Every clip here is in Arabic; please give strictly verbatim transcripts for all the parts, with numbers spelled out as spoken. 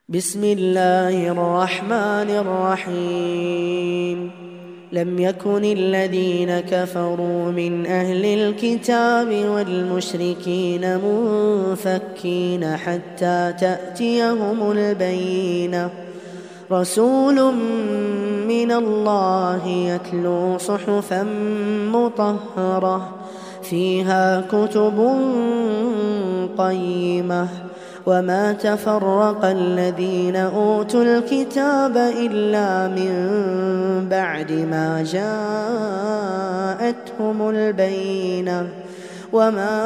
بسم الله الرحمن الرحيم. لم يكن الذين كفروا من أهل الكتاب والمشركين منفكين حتى تأتيهم البينة، رسول من الله يتلو صحفا مطهرة فيها كتب قيمة. وما تفرق الذين أوتوا الكتاب إلا من بعد ما جاءتهم البينة، وما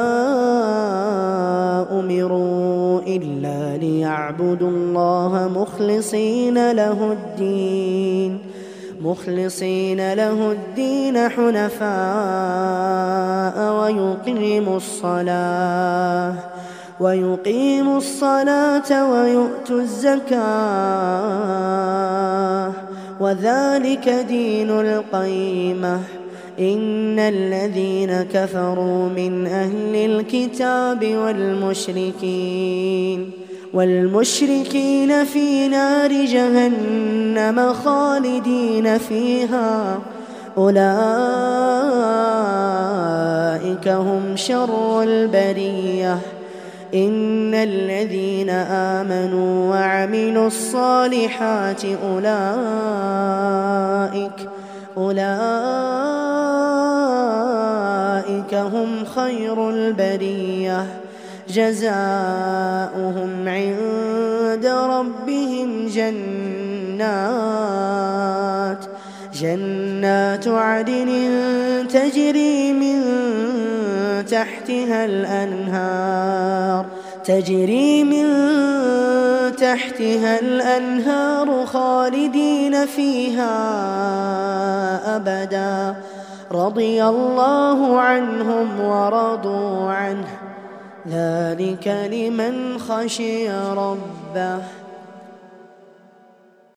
أمروا إلا ليعبدوا الله مخلصين له الدين مخلصين له الدين حنفاء ويقيموا الصلاة ويقيموا الصلاة ويؤتوا الزكاة، وذلك دين القيمة. إن الذين كفروا من أهل الكتاب والمشركين والمشركين في نار جهنم خالدين فيها، أولئك هم شر البرية. إن الذين آمنوا وعملوا الصالحات أولئك أولئك هم خير البرية، جزاؤهم عند ربهم جنات جنات عدن تجري من تحتها الأنهار تجري من تحتها الأنهار خالدين فيها أبدا، رضي الله عنهم ورضوا عنه، ذلك لمن خشي ربه.